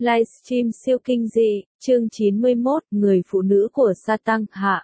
Livestream siêu kinh dị, chương 91, người phụ nữ của Satan hạ.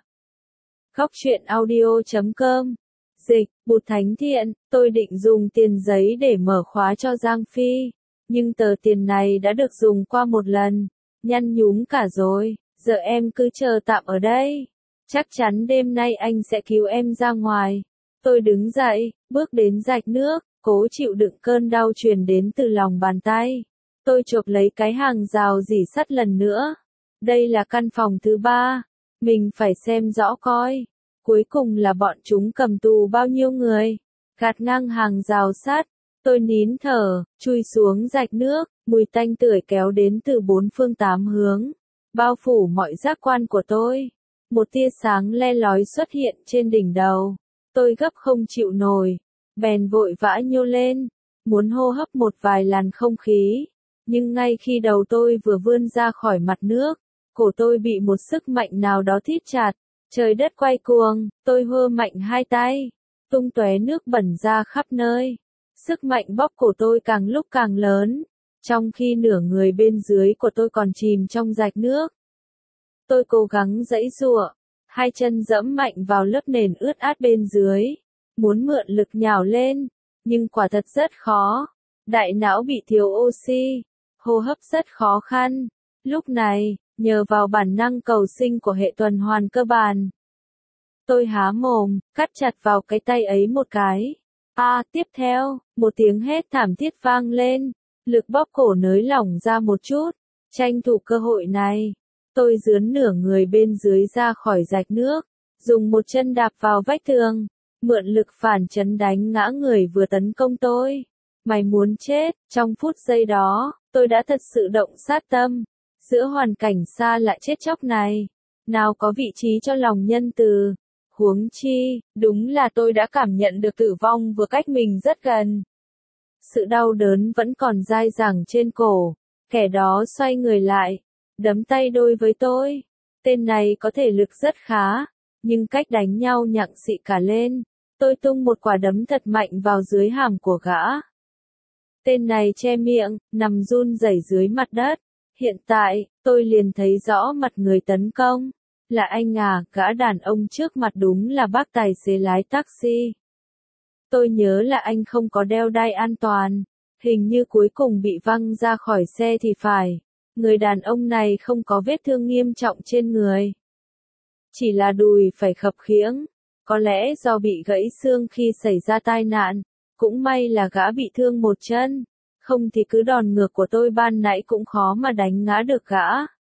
Góc truyện audio.com. Dịch, Bụt Thánh Thiện, tôi định dùng tiền giấy để mở khóa cho Giang Phi, nhưng tờ tiền này đã được dùng qua một lần, nhăn nhúm cả rồi, giờ em cứ chờ tạm ở đây. Chắc chắn đêm nay anh sẽ cứu em ra ngoài. Tôi đứng dậy, bước đến rạch nước, cố chịu đựng cơn đau truyền đến từ lòng bàn tay. Tôi chộp lấy cái hàng rào rỉ sắt lần nữa. Đây là căn phòng thứ 3. Mình phải xem rõ coi. Cuối cùng là bọn chúng cầm tù bao nhiêu người. Gạt ngang hàng rào sắt. Tôi nín thở, chui xuống rạch nước. Mùi tanh tưởi kéo đến từ 4 phương 8 hướng. Bao phủ mọi giác quan của tôi. Một tia sáng le lói xuất hiện trên đỉnh đầu. Tôi gấp không chịu nổi. Bèn vội vã nhô lên. Muốn hô hấp một vài làn không khí. Nhưng ngay khi đầu tôi vừa vươn ra khỏi mặt nước, cổ tôi bị một sức mạnh nào đó thít chặt, trời đất quay cuồng, tôi hơ mạnh hai tay, tung tóe nước bẩn ra khắp nơi. Sức mạnh bóp cổ tôi càng lúc càng lớn, trong khi nửa người bên dưới của tôi còn chìm trong rạch nước. Tôi cố gắng giãy giụa, hai chân giẫm mạnh vào lớp nền ướt át bên dưới, muốn mượn lực nhào lên, nhưng quả thật rất khó. Đại não bị thiếu oxy, hô hấp rất khó khăn. Lúc này, nhờ vào bản năng cầu sinh của hệ tuần hoàn cơ bản, tôi há mồm, cắt chặt vào cái tay ấy một cái. Tiếp theo, một tiếng hét thảm thiết vang lên, lực bóp cổ nới lỏng ra một chút. Tranh thủ cơ hội này, tôi rướn nửa người bên dưới ra khỏi rạch nước, dùng một chân đạp vào vách tường, mượn lực phản chấn đánh ngã người vừa tấn công tôi. Mày muốn chết, trong phút giây đó, tôi đã thật sự động sát tâm. Giữa hoàn cảnh xa lạ chết chóc này, nào có vị trí cho lòng nhân từ. Huống chi, đúng là tôi đã cảm nhận được tử vong vừa cách mình rất gần. Sự đau đớn vẫn còn dai dẳng trên cổ. Kẻ đó xoay người lại, đấm tay đôi với tôi. Tên này có thể lực rất khá, nhưng cách đánh nhau nhặng xị cả lên. Tôi tung một quả đấm thật mạnh vào dưới hàm của gã. Tên này che miệng, nằm run rẩy dưới mặt đất. Hiện tại, tôi liền thấy rõ mặt người tấn công. Là anh à, gã đàn ông trước mặt đúng là bác tài xế lái taxi. Tôi nhớ là anh không có đeo đai an toàn. Hình như cuối cùng bị văng ra khỏi xe thì phải. Người đàn ông này không có vết thương nghiêm trọng trên người. Chỉ là đùi phải khập khiễng. Có lẽ do bị gãy xương khi xảy ra tai nạn. Cũng may là gã bị thương một chân, không thì cứ đòn ngược của tôi ban nãy cũng khó mà đánh ngã được gã.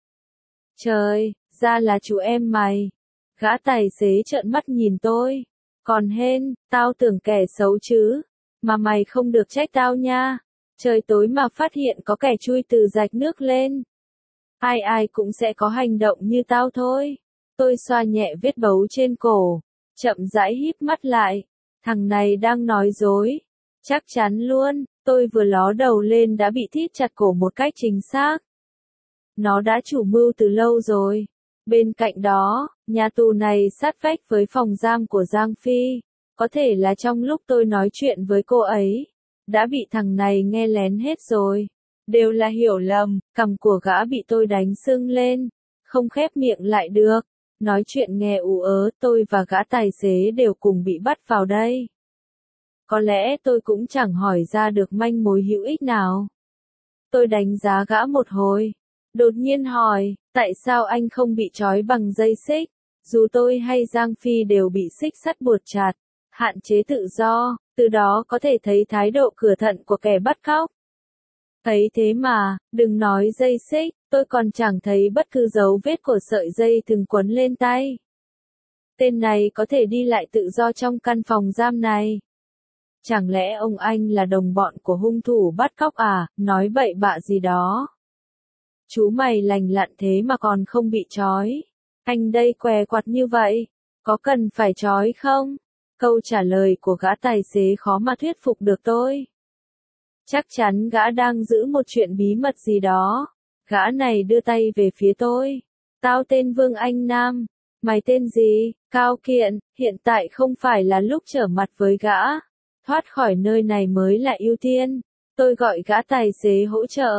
Trời, ra là chú em mày. Gã tài xế trợn mắt nhìn tôi. Còn hên, tao tưởng kẻ xấu chứ. Mà mày không được trách tao nha. Trời tối mà phát hiện có kẻ chui từ rạch nước lên. Ai cũng sẽ có hành động như tao thôi. Tôi xoa nhẹ vết bấu trên cổ, chậm rãi híp mắt lại. Thằng này đang nói dối. Chắc chắn luôn, tôi vừa ló đầu lên đã bị thít chặt cổ một cách chính xác. Nó đã chủ mưu từ lâu rồi. Bên cạnh đó, nhà tù này sát vách với phòng giam của Giang Phi. Có thể là trong lúc tôi nói chuyện với cô ấy, đã bị thằng này nghe lén hết rồi. Đều là hiểu lầm, cằm của gã bị tôi đánh sưng lên, không khép miệng lại được. Nói chuyện nghe ú ớ, tôi và gã tài xế đều cùng bị bắt vào đây. Có lẽ tôi cũng chẳng hỏi ra được manh mối hữu ích nào. Tôi đánh giá gã một hồi. Đột nhiên hỏi, tại sao anh không bị trói bằng dây xích? Dù tôi hay Giang Phi đều bị xích sắt buộc chặt, hạn chế tự do, từ đó có thể thấy thái độ cẩn thận của kẻ bắt cóc. Thấy thế mà, đừng nói dây xích, tôi còn chẳng thấy bất cứ dấu vết của sợi dây từng quấn lên tay. Tên này có thể đi lại tự do trong căn phòng giam này. Chẳng lẽ ông anh là đồng bọn của hung thủ bắt cóc à, nói bậy bạ gì đó. Chú mày lành lặn thế mà còn không bị trói. Anh đây què quặt như vậy, có cần phải trói không? Câu trả lời của gã tài xế khó mà thuyết phục được tôi. Chắc chắn gã đang giữ một chuyện bí mật gì đó. Gã này đưa tay về phía tôi. Tao tên Vương Anh Nam. Mày tên gì? Cao Kiện. Hiện tại không phải là lúc trở mặt với gã. Thoát khỏi nơi này mới là ưu tiên. Tôi gọi gã tài xế hỗ trợ.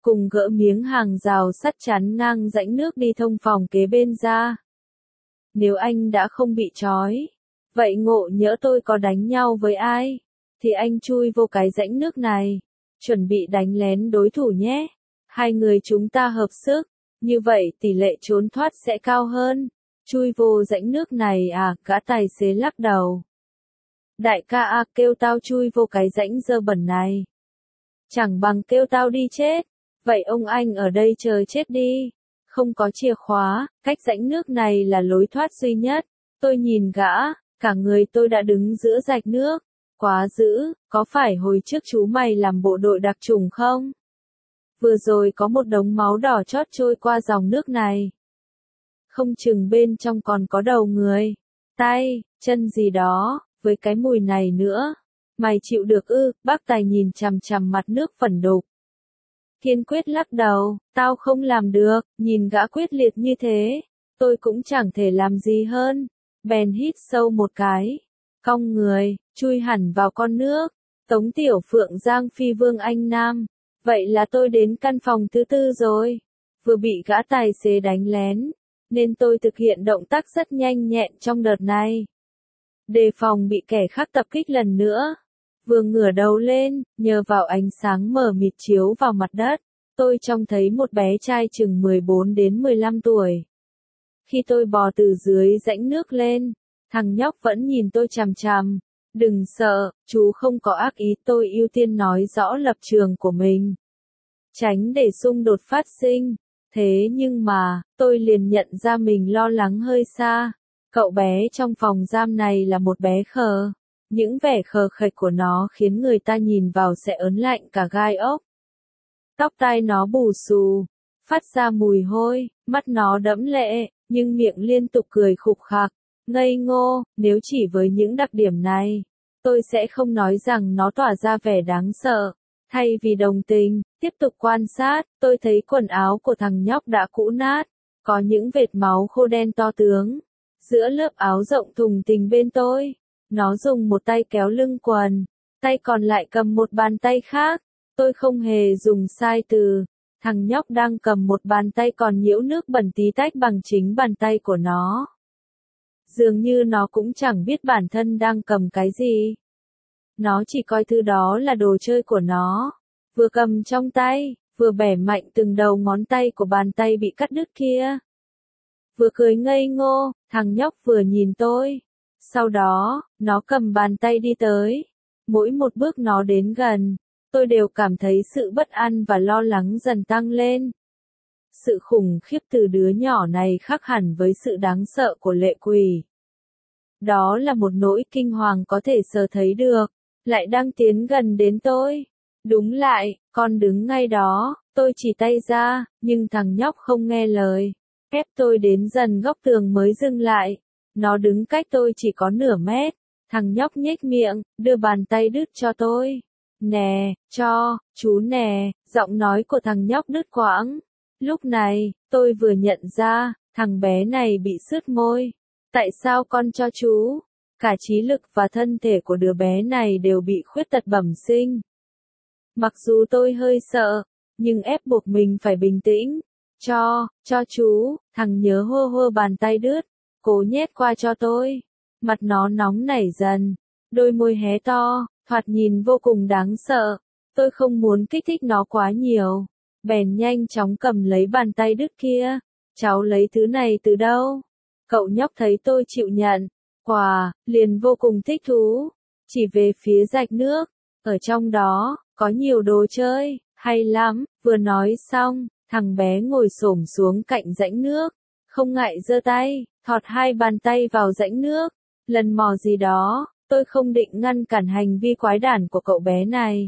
cùng gỡ miếng hàng rào sắt chắn ngang rãnh nước đi thông phòng kế bên ra. Nếu anh đã không bị trói, vậy ngộ nhỡ tôi có đánh nhau với ai, thì anh chui vô cái rãnh nước này, chuẩn bị đánh lén đối thủ nhé. Hai người chúng ta hợp sức, như vậy tỷ lệ trốn thoát sẽ cao hơn. Chui vô rãnh nước này à, gã tài xế lắc đầu. Đại ca à, kêu tao chui vô cái rãnh dơ bẩn này. Chẳng bằng kêu tao đi chết. Vậy ông anh ở đây chờ chết đi. Không có chìa khóa, cách rãnh nước này là lối thoát duy nhất. Tôi nhìn gã, cả người tôi đã đứng giữa rạch nước. Quá dữ, có phải hồi trước chú mày làm bộ đội đặc chủng không? Vừa rồi có một đống máu đỏ chót trôi qua dòng nước này. Không chừng bên trong còn có đầu người, tay, chân gì đó, với cái mùi này nữa. Mày chịu được ư? Bác Tài nhìn chằm chằm mặt nước phẩn đục. Kiên quyết lắc đầu, tao không làm được, nhìn gã quyết liệt như thế, tôi cũng chẳng thể làm gì hơn. Bèn hít sâu một cái, cong người, chui hẳn vào con nước. Tống Tiểu Phượng Giang Phi Vương Anh Nam. Vậy là tôi đến căn phòng thứ tư rồi. Vừa bị gã tài xế đánh lén, nên tôi thực hiện động tác rất nhanh nhẹn trong đợt này. Đề phòng bị kẻ khác tập kích lần nữa. Vừa ngửa đầu lên, nhờ vào ánh sáng mờ mịt chiếu vào mặt đất, tôi trông thấy một bé trai chừng 14 đến 15 tuổi. Khi tôi bò từ dưới rãnh nước lên, thằng nhóc vẫn nhìn tôi chằm chằm. Đừng sợ, chú không có ác ý, tôi ưu tiên nói rõ lập trường của mình. Tránh để xung đột phát sinh. Thế nhưng mà, tôi liền nhận ra mình lo lắng hơi xa. Cậu bé trong phòng giam này là một bé khờ. Những vẻ khờ khạch của nó khiến người ta nhìn vào sẽ ớn lạnh cả gai ốc. Tóc tai nó bù xù, phát ra mùi hôi, mắt nó đẫm lệ, nhưng miệng liên tục cười khục khặc, ngây ngô. Nếu chỉ với những đặc điểm này, tôi sẽ không nói rằng nó tỏa ra vẻ đáng sợ. Thay vì đồng tình, tiếp tục quan sát, tôi thấy quần áo của thằng nhóc đã cũ nát, có những vệt máu khô đen to tướng. Giữa lớp áo rộng thùng thình bên tôi, nó dùng một tay kéo lưng quần, tay còn lại cầm một bàn tay khác. Tôi không hề dùng sai từ. Thằng nhóc đang cầm một bàn tay còn nhiễu nước bẩn tí tách bằng chính bàn tay của nó. Dường như nó cũng chẳng biết bản thân đang cầm cái gì. Nó chỉ coi thứ đó là đồ chơi của nó. Vừa cầm trong tay, vừa bẻ mạnh từng đầu ngón tay của bàn tay bị cắt đứt kia. Vừa cười ngây ngô, thằng nhóc vừa nhìn tôi. Sau đó, nó cầm bàn tay đi tới. Mỗi một bước nó đến gần, tôi đều cảm thấy sự bất an và lo lắng dần tăng lên. Sự khủng khiếp từ đứa nhỏ này khác hẳn với sự đáng sợ của lệ quỷ. Đó là một nỗi kinh hoàng có thể sờ thấy được, lại đang tiến gần đến tôi. Đúng lại, con đứng ngay đó, tôi chỉ tay ra, nhưng thằng nhóc không nghe lời. Ép tôi đến dần góc tường mới dừng lại. Nó đứng cách tôi chỉ có nửa mét. Thằng nhóc nhếch miệng, đưa bàn tay đứt cho tôi. Nè, cho, chú nè, giọng nói của thằng nhóc đứt quãng. Lúc này, tôi vừa nhận ra, thằng bé này bị sứt môi. Tại sao con cho chú? Cả trí lực và thân thể của đứa bé này đều bị khuyết tật bẩm sinh. Mặc dù tôi hơi sợ, nhưng ép buộc mình phải bình tĩnh. Cho chú, thằng nhớ hô hô bàn tay đứt, cố nhét qua cho tôi. Mặt nó nóng nảy dần, đôi môi hé to, thoạt nhìn vô cùng đáng sợ. Tôi không muốn kích thích nó quá nhiều, bèn nhanh chóng cầm lấy bàn tay đứt kia. Cháu lấy thứ này từ đâu? Cậu nhóc thấy tôi chịu nhận quà, liền vô cùng thích thú, chỉ về phía rạch nước. Ở trong đó, có nhiều đồ chơi, hay lắm. Vừa nói xong, thằng bé ngồi xổm xuống cạnh rãnh nước, không ngại giơ tay, thọt hai bàn tay vào rãnh nước. Lần mò gì đó, tôi không định ngăn cản hành vi quái đản của cậu bé này.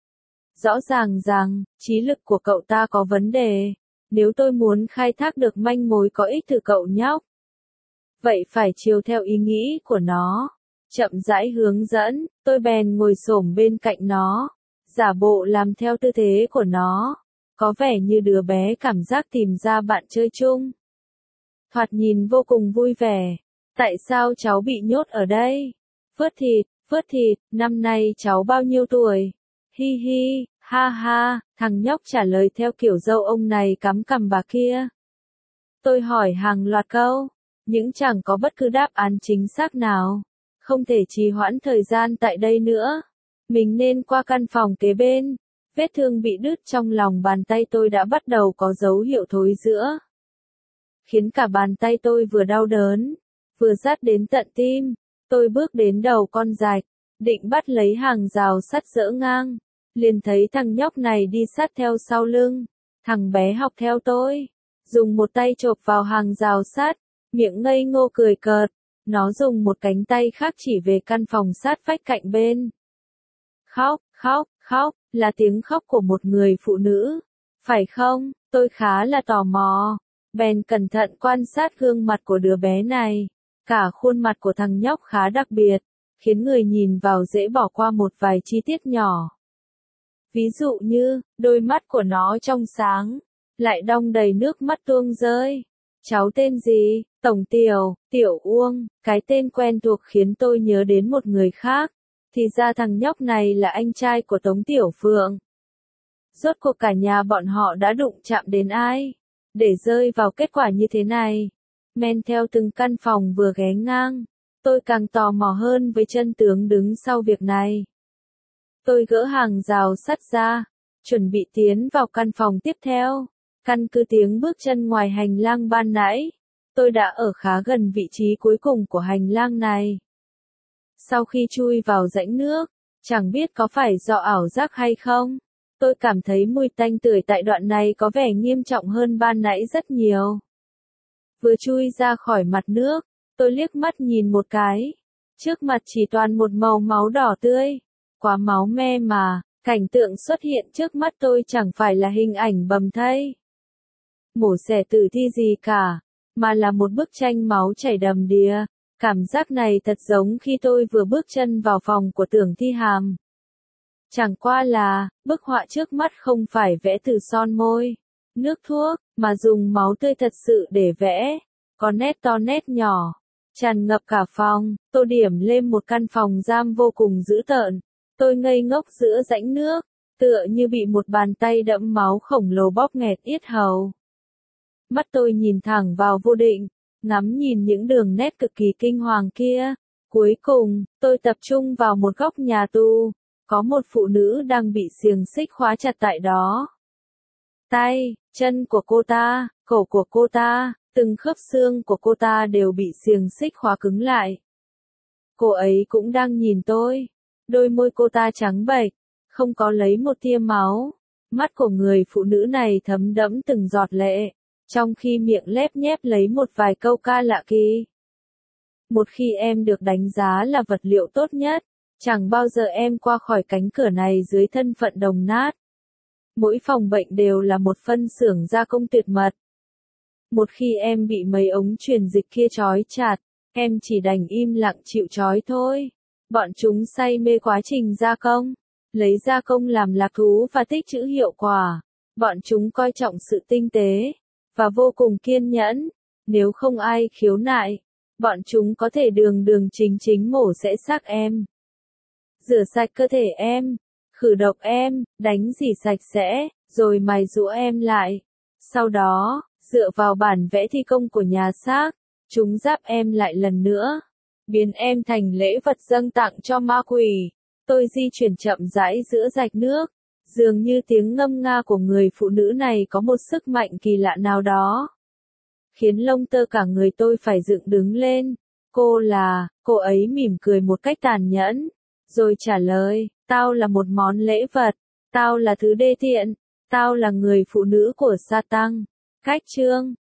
Rõ ràng rằng, trí lực của cậu ta có vấn đề. Nếu tôi muốn khai thác được manh mối có ích từ cậu nhóc, vậy phải chiều theo ý nghĩ của nó. Chậm rãi hướng dẫn, tôi bèn ngồi xổm bên cạnh nó, giả bộ làm theo tư thế của nó. Có vẻ như đứa bé cảm giác tìm ra bạn chơi chung. Thoạt nhìn vô cùng vui vẻ. Tại sao cháu bị nhốt ở đây? Phớt thịt, năm nay cháu bao nhiêu tuổi? Hi hi, Ha ha, thằng nhóc trả lời theo kiểu dâu ông này cắm cằm bà kia. Tôi hỏi hàng loạt câu, nhưng chẳng có bất cứ đáp án chính xác nào. Không thể trì hoãn thời gian tại đây nữa. Mình nên qua căn phòng kế bên. Vết thương bị đứt trong lòng bàn tay tôi đã bắt đầu có dấu hiệu thối rữa. Khiến cả bàn tay tôi vừa đau đớn, vừa rát đến tận tim. Tôi bước đến đầu con rạch, định bắt lấy hàng rào sắt dỡ ngang. Liền thấy thằng nhóc này đi sát theo sau lưng. Thằng bé học theo tôi. Dùng một tay chộp vào hàng rào sắt, miệng ngây ngô cười cợt. Nó dùng một cánh tay khác chỉ về căn phòng sát vách cạnh bên. Khóc, khóc, khóc, là tiếng khóc của một người phụ nữ. Phải không? Tôi khá là tò mò. Bèn cẩn thận quan sát gương mặt của đứa bé này. Cả khuôn mặt của thằng nhóc khá đặc biệt, khiến người nhìn vào dễ bỏ qua một vài chi tiết nhỏ. Ví dụ như, đôi mắt của nó trong sáng, lại đong đầy nước mắt tuông rơi. Cháu tên gì? Tổng Tiểu, Tiểu Uông, cái tên quen thuộc khiến tôi nhớ đến một người khác. Thì ra thằng nhóc này là anh trai của Tống Tiểu Phượng. Rốt cuộc cả nhà bọn họ đã đụng chạm đến ai? Để rơi vào kết quả như thế này. Men theo từng căn phòng vừa ghé ngang, tôi càng tò mò hơn với chân tướng đứng sau việc này. Tôi gỡ hàng rào sắt ra, chuẩn bị tiến vào căn phòng tiếp theo. Căn cứ tiếng bước chân ngoài hành lang ban nãy, tôi đã ở khá gần vị trí cuối cùng của hành lang này. Sau khi chui vào rãnh nước, chẳng biết có phải do ảo giác hay không, tôi cảm thấy mùi tanh tưởi tại đoạn này có vẻ nghiêm trọng hơn ban nãy rất nhiều. Vừa chui ra khỏi mặt nước, tôi liếc mắt nhìn một cái. Trước mặt chỉ toàn một màu máu đỏ tươi. Quá máu me mà, cảnh tượng xuất hiện trước mắt tôi chẳng phải là hình ảnh bầm thây. Mổ xẻ tử thi gì cả, mà là một bức tranh máu chảy đầm đìa. Cảm giác này thật giống khi tôi vừa bước chân vào phòng của Tưởng Thi Hàm. Chẳng qua là, bức họa trước mắt không phải vẽ từ son môi, nước thuốc, mà dùng máu tươi thật sự để vẽ. Có nét to nét nhỏ, tràn ngập cả phòng, tô điểm lên một căn phòng giam vô cùng dữ tợn. Tôi ngây ngốc giữa rãnh nước, tựa như bị một bàn tay đẫm máu khổng lồ bóp nghẹt yết hầu. Mắt tôi nhìn thẳng vào vô định, ngắm nhìn những đường nét cực kỳ kinh hoàng kia. Cuối cùng, tôi tập trung vào một góc nhà tù, có một phụ nữ đang bị xiềng xích khóa chặt tại đó. Tay, chân của cô ta, cổ của cô ta, từng khớp xương của cô ta đều bị xiềng xích khóa cứng lại. Cô ấy cũng đang nhìn tôi. Đôi môi cô ta trắng bệch, không có lấy một tia máu. Mắt của người phụ nữ này thấm đẫm từng giọt lệ, trong khi miệng lép nhép lấy một vài câu ca lạ kỳ. Một khi em được đánh giá là vật liệu tốt nhất, chẳng bao giờ em qua khỏi cánh cửa này dưới thân phận đồng nát. Mỗi phòng bệnh đều là một phân xưởng gia công tuyệt mật. Một khi em bị mấy ống truyền dịch kia trói chặt, em chỉ đành im lặng chịu trói thôi. Bọn chúng say mê quá trình gia công, lấy gia công làm lạc thú và tích trữ hiệu quả. Bọn chúng coi trọng sự tinh tế và vô cùng kiên nhẫn. Nếu không ai khiếu nại, bọn chúng có thể đường đường chính chính mổ xẻ xác em, rửa sạch cơ thể em, khử độc em, đánh rỉ sạch sẽ, rồi mài giũa em lại. Sau đó, dựa vào bản vẽ thi công của nhà xác, chúng giáp em lại lần nữa, biến em thành lễ vật dâng tặng cho ma quỷ. Tôi di chuyển chậm rãi giữa rạch nước, dường như tiếng ngâm nga của người phụ nữ này có một sức mạnh kỳ lạ nào đó, khiến lông tơ cả người tôi phải dựng đứng lên. Cô ấy mỉm cười một cách tàn nhẫn, rồi trả lời, tao là một món lễ vật, tao là thứ đê tiện, tao là người phụ nữ của Sa Tăng. Cách chương